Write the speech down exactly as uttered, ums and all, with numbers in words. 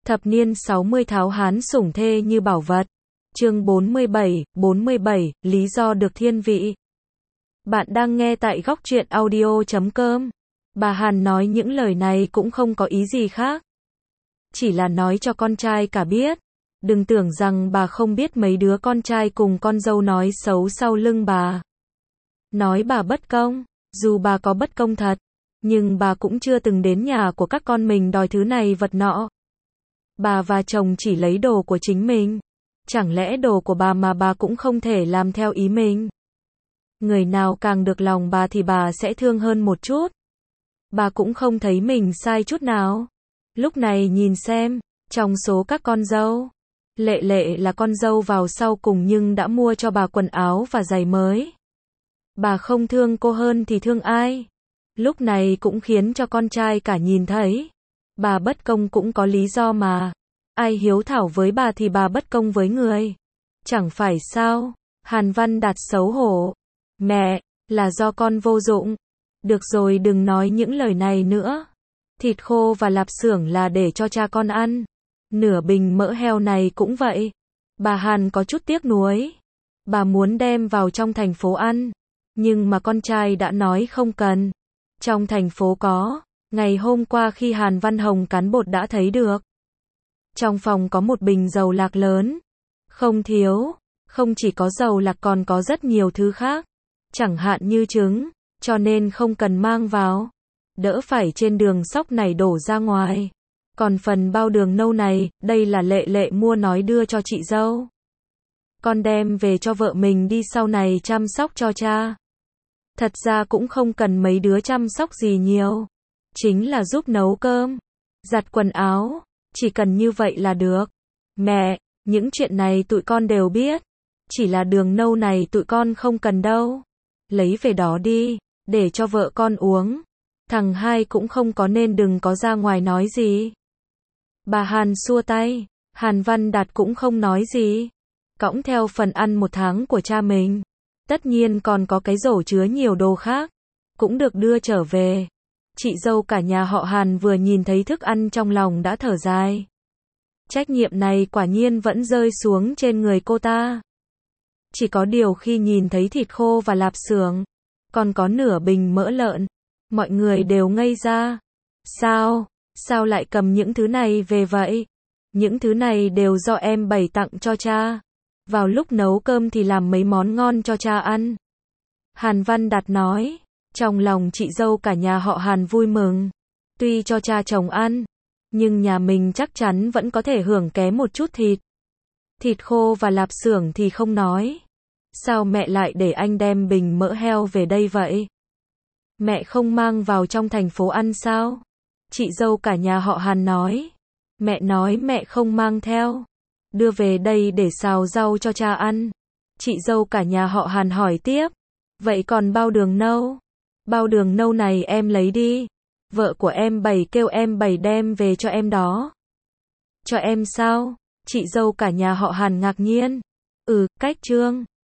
Thập niên sáu mươi tháo hán sủng thê như bảo vật. Chương bốn mươi bảy, bốn mươi bảy, lý do được thiên vị. Bạn đang nghe tại góc truyện audio chấm com. Bà Hàn nói những lời này cũng không có ý gì khác. Chỉ là nói cho con trai cả biết. Đừng tưởng rằng bà không biết mấy đứa con trai cùng con dâu nói xấu sau lưng bà. Nói bà bất công, dù bà có bất công thật, nhưng bà cũng chưa từng đến nhà của các con mình đòi thứ này vật nọ. Bà và chồng chỉ lấy đồ của chính mình. Chẳng lẽ đồ của bà mà bà cũng không thể làm theo ý mình? Người nào càng được lòng bà thì bà sẽ thương hơn một chút. Bà cũng không thấy mình sai chút nào. Lúc này nhìn xem, trong số các con dâu, Lệ Lệ là con dâu vào sau cùng nhưng đã mua cho bà quần áo và giày mới. Bà không thương cô hơn thì thương ai? Lúc này cũng khiến cho con trai cả nhìn thấy. Bà bất công cũng có lý do mà. Ai hiếu thảo với bà thì bà bất công với người. Chẳng phải sao? Hàn Văn Đạt xấu hổ. Mẹ, là do con vô dụng. Được rồi, đừng nói những lời này nữa. Thịt khô và lạp xưởng là để cho cha con ăn. Nửa bình mỡ heo này cũng vậy. Bà Hàn có chút tiếc nuối. Bà muốn đem vào trong thành phố ăn. Nhưng mà con trai đã nói không cần. Trong thành phố có. Ngày hôm qua khi Hàn Văn Hồng cán bột đã thấy được. Trong phòng có một bình dầu lạc lớn. Không thiếu. Không chỉ có dầu lạc còn có rất nhiều thứ khác. Chẳng hạn như trứng. Cho nên không cần mang vào. Đỡ phải trên đường sóc này đổ ra ngoài. Còn phần bao đường nâu này, đây là Lệ Lệ mua nói đưa cho chị dâu. Con đem về cho vợ mình đi sau này chăm sóc cho cha. Thật ra cũng không cần mấy đứa chăm sóc gì nhiều. Chính là giúp nấu cơm, giặt quần áo, chỉ cần như vậy là được. Mẹ, những chuyện này tụi con đều biết. Chỉ là đường nâu này tụi con không cần đâu. Lấy về đó đi, để cho vợ con uống. Thằng hai cũng không có nên đừng có ra ngoài nói gì. Bà Hàn xua tay, Hàn Văn Đạt cũng không nói gì. Cõng theo phần ăn một tháng của cha mình. Tất nhiên còn có cái rổ chứa nhiều đồ khác. Cũng được đưa trở về. Chị dâu cả nhà họ Hàn vừa nhìn thấy thức ăn trong lòng đã thở dài. Trách nhiệm này quả nhiên vẫn rơi xuống trên người cô ta. Chỉ có điều khi nhìn thấy thịt khô và lạp xưởng, còn có nửa bình mỡ lợn, mọi người đều ngây ra. Sao? Sao lại cầm những thứ này về vậy? Những thứ này đều do em Bảy tặng cho cha. Vào lúc nấu cơm thì làm mấy món ngon cho cha ăn. Hàn Văn Đạt nói. Trong lòng chị dâu cả nhà họ Hàn vui mừng. Tuy cho cha chồng ăn, nhưng nhà mình chắc chắn vẫn có thể hưởng ké một chút thịt. Thịt khô và lạp xưởng thì không nói. Sao mẹ lại để anh đem bình mỡ heo về đây vậy? Mẹ không mang vào trong thành phố ăn sao? Chị dâu cả nhà họ Hàn nói. Mẹ nói mẹ không mang theo. Đưa về đây để xào rau cho cha ăn. Chị dâu cả nhà họ Hàn hỏi tiếp. Vậy còn bao đường nâu? Bao đường nâu này em lấy đi. Vợ của em Bảy kêu em Bảy đem về cho em đó. Cho em sao? Chị dâu cả nhà họ Hàn ngạc nhiên. Ừ, cách Trương.